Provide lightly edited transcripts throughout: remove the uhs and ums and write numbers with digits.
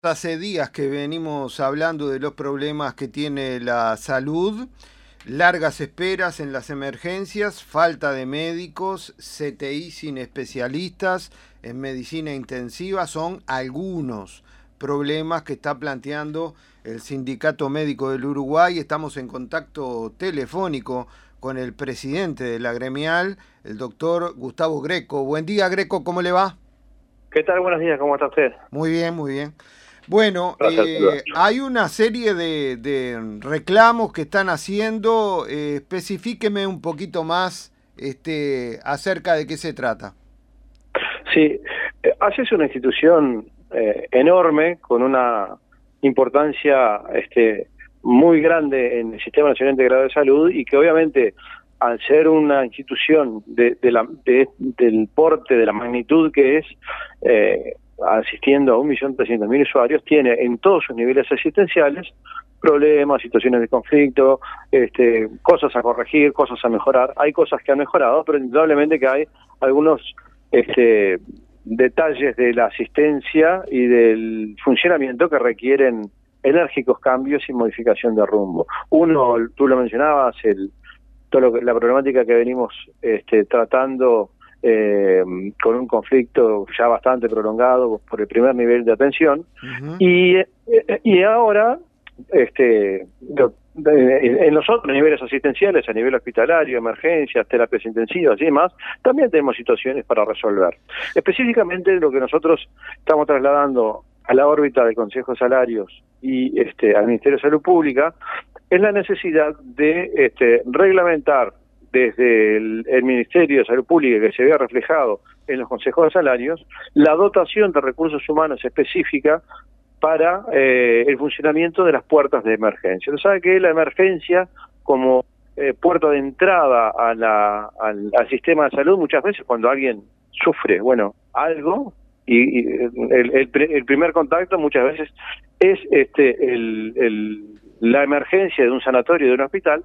Hace días que venimos hablando de los problemas que tiene la salud, largas esperas en las emergencias, falta de médicos, CTI sin especialistas en medicina intensiva, son algunos problemas que está planteando el Sindicato Médico del Uruguay. Estamos en contacto telefónico con el presidente de la gremial, el doctor Gustavo Greco. Buen día, Greco, ¿cómo le va? ¿Qué tal? Buenos días, ¿cómo está usted? Muy bien, muy bien. Bueno, Placer saludar. hay una serie de reclamos que están haciendo. Especifíqueme un poquito más acerca de qué se trata. Sí, ACE es una institución enorme, con una importancia muy grande en el Sistema Nacional Integrado de Salud y que obviamente al ser una institución del porte, de la magnitud que es, asistiendo a 1.300.000 usuarios, tiene en todos sus niveles asistenciales problemas, situaciones de conflicto, cosas a corregir, cosas a mejorar. Hay cosas que han mejorado, pero indudablemente que hay algunos detalles de la asistencia y del funcionamiento que requieren enérgicos cambios y modificación de rumbo. Uno, tú lo mencionabas, la problemática que venimos tratando con un conflicto ya bastante prolongado por el primer nivel de atención. Uh-huh. Y ahora en los otros niveles asistenciales, a nivel hospitalario, emergencias, terapias intensivas y demás, también tenemos situaciones para resolver. Específicamente lo que nosotros estamos trasladando a la órbita del Consejo de Salarios y al Ministerio de Salud Pública es la necesidad de reglamentar desde el Ministerio de Salud Pública, que se vea reflejado en los consejos de salarios, la dotación de recursos humanos específica para el funcionamiento de las puertas de emergencia. Usted sabe que la emergencia, como puerta de entrada al sistema de salud, muchas veces cuando alguien sufre, algo, y el primer contacto muchas veces es la emergencia de un sanatorio, de un hospital,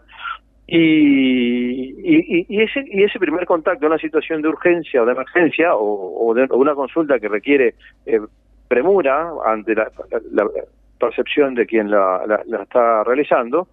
y ese primer contacto, una situación de urgencia o de emergencia o de una consulta que requiere premura ante la percepción de quien la está realizando,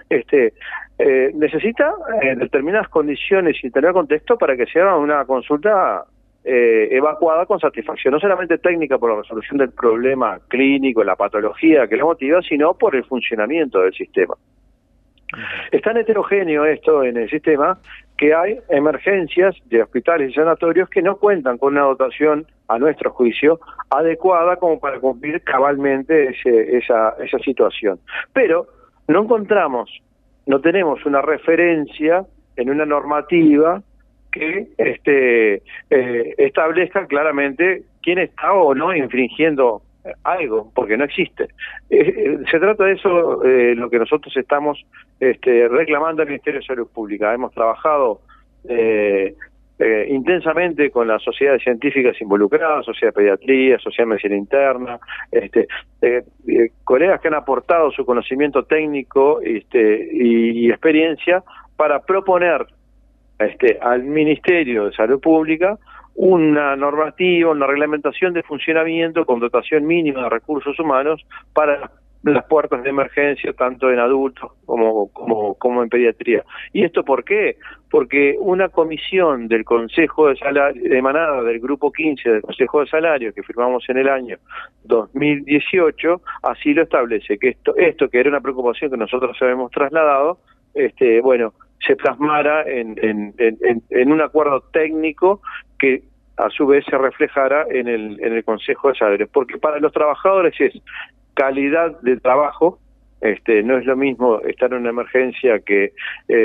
necesita determinadas condiciones y determinado contexto para que se haga una consulta evacuada con satisfacción, no solamente técnica por la resolución del problema clínico, la patología que lo motiva, sino por el funcionamiento del sistema. Es tan heterogéneo esto en el sistema que hay emergencias de hospitales y sanatorios que no cuentan con una dotación, a nuestro juicio, adecuada como para cumplir cabalmente esa situación. Pero no tenemos una referencia en una normativa que establezca claramente quién está o no infringiendo algo, porque no existe. Se trata de eso lo que nosotros estamos reclamando al Ministerio de Salud Pública. Hemos trabajado intensamente con las sociedades científicas involucradas, Sociedad de Pediatría, Sociedad de Medicina Interna, colegas que han aportado su conocimiento técnico y experiencia para proponer al Ministerio de Salud Pública una normativa, una reglamentación de funcionamiento con dotación mínima de recursos humanos para las puertas de emergencia, tanto en adultos como en pediatría. ¿Y esto por qué? Porque una comisión del Consejo de Salario, emanada del Grupo 15 del Consejo de Salarios, que firmamos en el año 2018, así lo establece, que esto que era una preocupación que nosotros habíamos trasladado, se plasmara en un acuerdo técnico que a su vez se reflejara en el Consejo de Salarios, porque para los trabajadores es calidad de trabajo, no es lo mismo estar en una emergencia que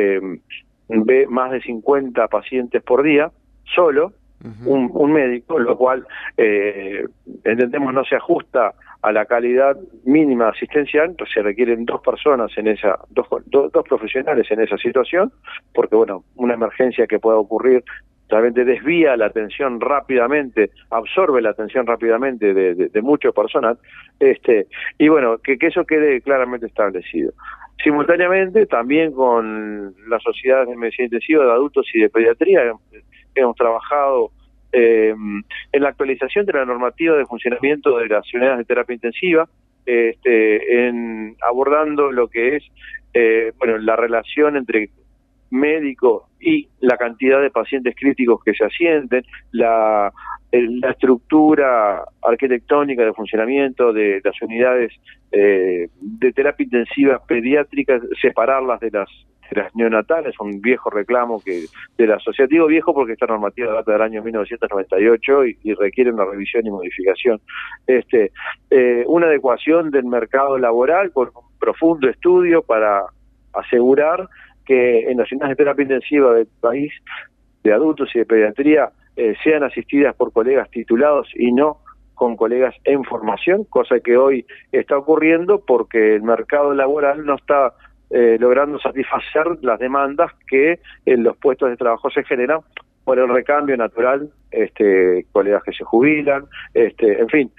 ve más de 50 pacientes por día, solo, un médico, lo cual entendemos no se ajusta a la calidad mínima asistencial, entonces se requieren dos personas dos profesionales en esa situación, porque una emergencia que pueda ocurrir realmente desvía la atención rápidamente, absorbe la atención rápidamente de mucho personal, que eso quede claramente establecido. Simultáneamente, también con las sociedades de medicina intensiva de adultos y de pediatría, hemos trabajado en la actualización de la normativa de funcionamiento de las unidades de terapia intensiva, en abordando lo que es la relación entre médico y la cantidad de pacientes críticos que se asienten, la estructura arquitectónica de funcionamiento de las unidades de terapia intensiva pediátrica, separarlas de las neonatales, un viejo reclamo del asociativo viejo, porque esta normativa data del año 1998 y requiere una revisión y modificación. Una adecuación del mercado laboral con un profundo estudio para asegurar que en las unidades de terapia intensiva del país, de adultos y de pediatría, sean asistidas por colegas titulados y no con colegas en formación, cosa que hoy está ocurriendo porque el mercado laboral no está logrando satisfacer las demandas que en los puestos de trabajo se generan por el recambio natural, colegas que se jubilan, en fin,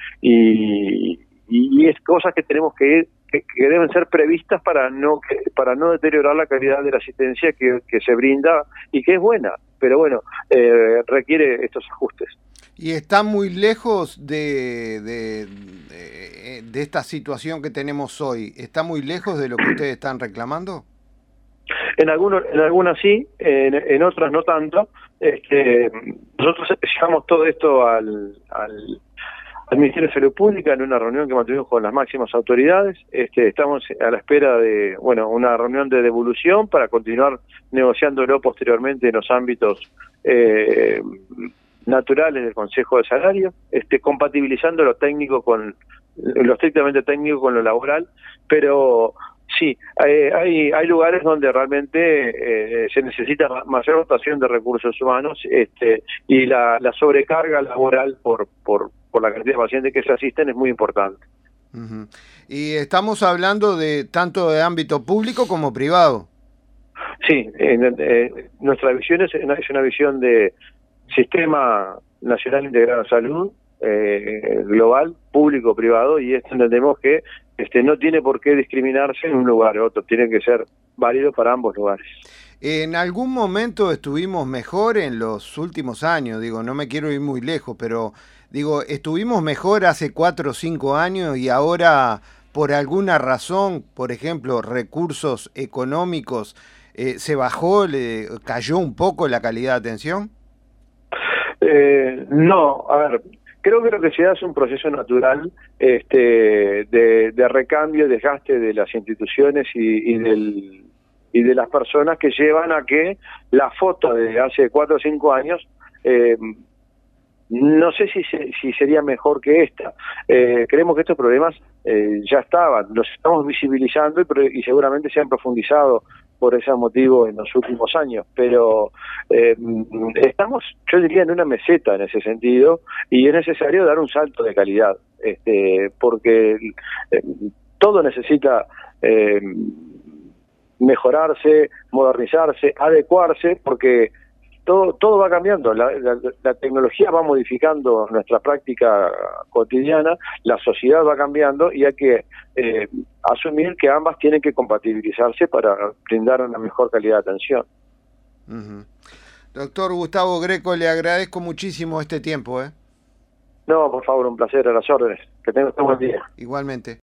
y es cosas que tenemos que deben ser previstas para no deteriorar la calidad de la asistencia que se brinda y que es buena, pero bueno, requiere estos ajustes. ¿Y está muy lejos de esta situación que tenemos hoy? ¿Está muy lejos de lo que ustedes están reclamando? En algunas sí, en otras no tanto. Nosotros llevamos todo esto al Ministerio de Salud Pública en una reunión que mantuvimos con las máximas autoridades. Estamos a la espera de una reunión de devolución para continuar negociándolo posteriormente en los ámbitos naturales del Consejo de Salario, compatibilizando lo técnico lo estrictamente técnico con lo laboral, pero sí, hay lugares donde realmente se necesita mayor dotación de recursos humanos, y la sobrecarga laboral por la cantidad de pacientes que se asisten es muy importante. Uh-huh. Y estamos hablando de tanto de ámbito público como privado. Sí, nuestra visión es una visión de Sistema Nacional Integrado de Salud, global, público-privado, y entendemos que no tiene por qué discriminarse en un lugar u otro, tiene que ser válido para ambos lugares. En algún momento estuvimos mejor en los últimos años, no me quiero ir muy lejos, pero estuvimos mejor hace 4 o 5 años y ahora por alguna razón, por ejemplo, recursos económicos, se bajó, cayó un poco la calidad de atención. No, a ver, creo que lo que se da es un proceso natural de recambio y desgaste de las instituciones y de las personas que llevan a que la foto de hace 4 o 5 años no sé si sería mejor que esta. Creemos que estos problemas ya estaban, los estamos visibilizando y seguramente se han profundizado por ese motivo en los últimos años, pero estamos, yo diría, en una meseta en ese sentido, y es necesario dar un salto de calidad, porque todo necesita mejorarse, modernizarse, adecuarse, porque todo va cambiando, la tecnología va modificando nuestra práctica cotidiana, la sociedad va cambiando y hay que asumir que ambas tienen que compatibilizarse para brindar una mejor calidad de atención. Uh-huh. Doctor Gustavo Greco, le agradezco muchísimo este tiempo. No, por favor, un placer, a las órdenes. Que tengas un buen día. Igualmente.